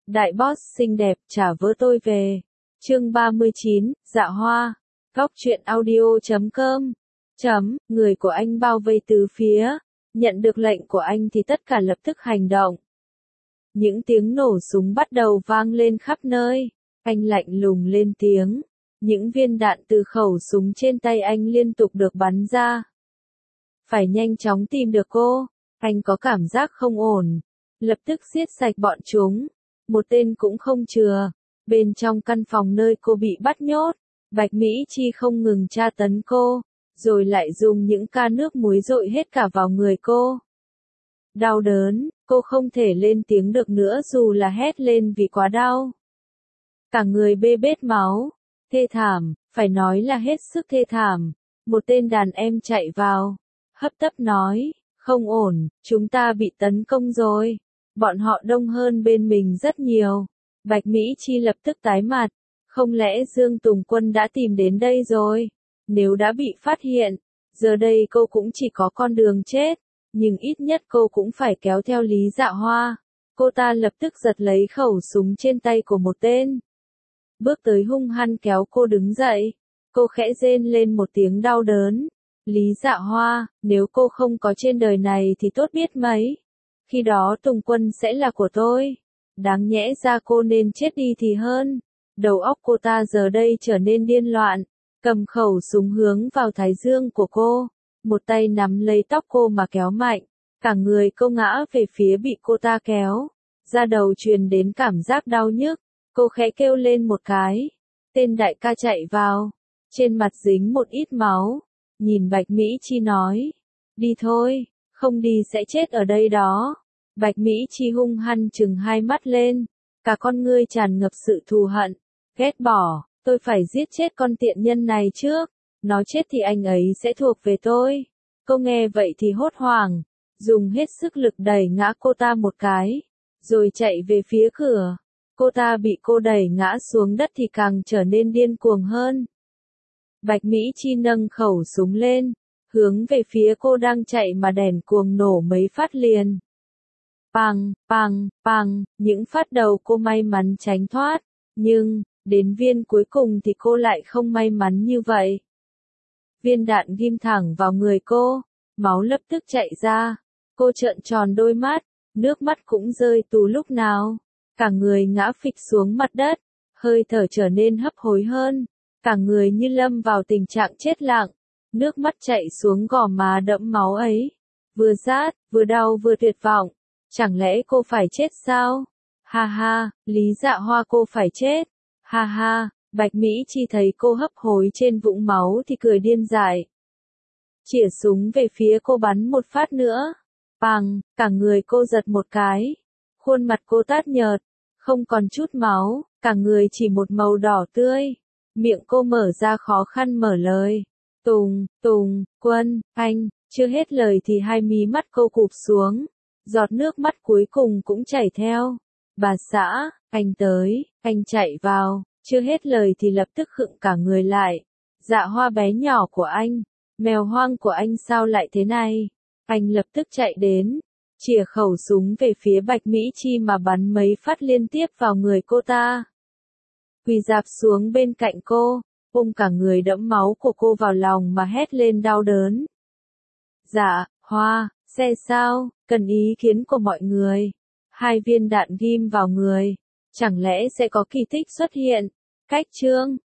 Đại boss xinh đẹp trả vớ tôi về. Chương 39, Dạ Hoa. Góc truyện audio.com. Người của anh bao vây từ phía. Nhận được lệnh của anh thì tất cả lập tức hành động. Những tiếng nổ súng bắt đầu vang lên khắp nơi. Anh lạnh lùng lên tiếng. Những viên đạn từ khẩu súng trên tay anh liên tục được bắn ra. Phải nhanh chóng tìm được cô. Anh có cảm giác không ổn. Lập tức giết sạch bọn chúng. Một tên cũng không chừa. Bên trong căn phòng nơi cô bị bắt nhốt, Bạch Mỹ Chi không ngừng tra tấn cô, rồi lại dùng những ca nước muối dội hết cả vào người cô. Đau đớn, cô không thể lên tiếng được nữa dù là hét lên vì quá đau. Cả người bê bết máu, thê thảm, phải nói là hết sức thê thảm. Một tên đàn em chạy vào, hấp tấp nói, không ổn, chúng ta bị tấn công rồi. Bọn họ đông hơn bên mình rất nhiều. Bạch Mỹ Chi lập tức tái mặt. Không lẽ Dương Tùng Quân đã tìm đến đây rồi? Nếu đã bị phát hiện, giờ đây cô cũng chỉ có con đường chết. Nhưng ít nhất cô cũng phải kéo theo Lý Dạ Hoa. Cô ta lập tức giật lấy khẩu súng trên tay của một tên. Bước tới hung hăng kéo cô đứng dậy. Cô khẽ rên lên một tiếng đau đớn. Lý Dạ Hoa, nếu cô không có trên đời này thì tốt biết mấy. Khi đó Tùng Quân sẽ là của tôi. Đáng nhẽ ra cô nên chết đi thì hơn. Đầu óc cô ta giờ đây trở nên điên loạn. Cầm khẩu súng hướng vào thái dương của cô. Một tay nắm lấy tóc cô mà kéo mạnh. Cả người cô ngã về phía bị cô ta kéo. Da đầu truyền đến cảm giác đau nhức. Cô khẽ kêu lên một cái. Tên đại ca chạy vào. Trên mặt dính một ít máu. Nhìn Bạch Mỹ Chi nói. Đi thôi, không đi sẽ chết ở đây đó. Bạch Mỹ Chi hung hăng trừng hai mắt lên. Cả con ngươi tràn ngập sự thù hận. Ghét bỏ, tôi phải giết chết con tiện nhân này trước. Nó chết thì anh ấy sẽ thuộc về tôi. Cô nghe vậy thì hốt hoảng. Dùng hết sức lực đẩy ngã cô ta một cái. Rồi chạy về phía cửa. Cô ta bị cô đẩy ngã xuống đất thì càng trở nên điên cuồng hơn. Bạch Mỹ Chi nâng khẩu súng lên. Hướng về phía cô đang chạy mà đèn cuồng nổ mấy phát liền. Pang, pang, pang, những phát đầu cô may mắn tránh thoát. Nhưng, đến viên cuối cùng thì cô lại không may mắn như vậy. Viên đạn ghim thẳng vào người cô. Máu lập tức chạy ra. Cô trợn tròn đôi mắt. Nước mắt cũng rơi tù lúc nào. Cả người ngã phịch xuống mặt đất. Hơi thở trở nên hấp hối hơn. Cả người như lâm vào tình trạng chết lặng. Nước mắt chảy xuống gò má đẫm máu ấy. Vừa rát, vừa đau vừa tuyệt vọng. Chẳng lẽ cô phải chết sao? Ha ha, Lý Dạ Hoa cô phải chết. Ha ha, Bạch Mỹ Chi thấy cô hấp hối trên vũng máu thì cười điên dại. Chĩa súng về phía cô bắn một phát nữa. Pằng, cả người cô giật một cái. Khuôn mặt cô tát nhợt, không còn chút máu, cả người chỉ một màu đỏ tươi. Miệng cô mở ra khó khăn mở lời. Tùng Quân, anh, chưa hết lời thì hai mí mắt cô cụp xuống. Giọt nước mắt cuối cùng cũng chảy theo. Bà xã, anh tới, anh chạy vào, chưa hết lời thì lập tức khựng cả người lại. Dạ Hoa bé nhỏ của anh, mèo hoang của anh sao lại thế này? Anh lập tức chạy đến, chĩa khẩu súng về phía Bạch Mỹ Chi mà bắn mấy phát liên tiếp vào người cô ta. Quỳ rạp xuống bên cạnh cô, ôm cả người đẫm máu của cô vào lòng mà hét lên đau đớn. Dạ, Hoa, xe sao, cần ý kiến của mọi người. Hai viên đạn ghim vào người. Chẳng lẽ sẽ có kỳ tích xuất hiện? Cách chương.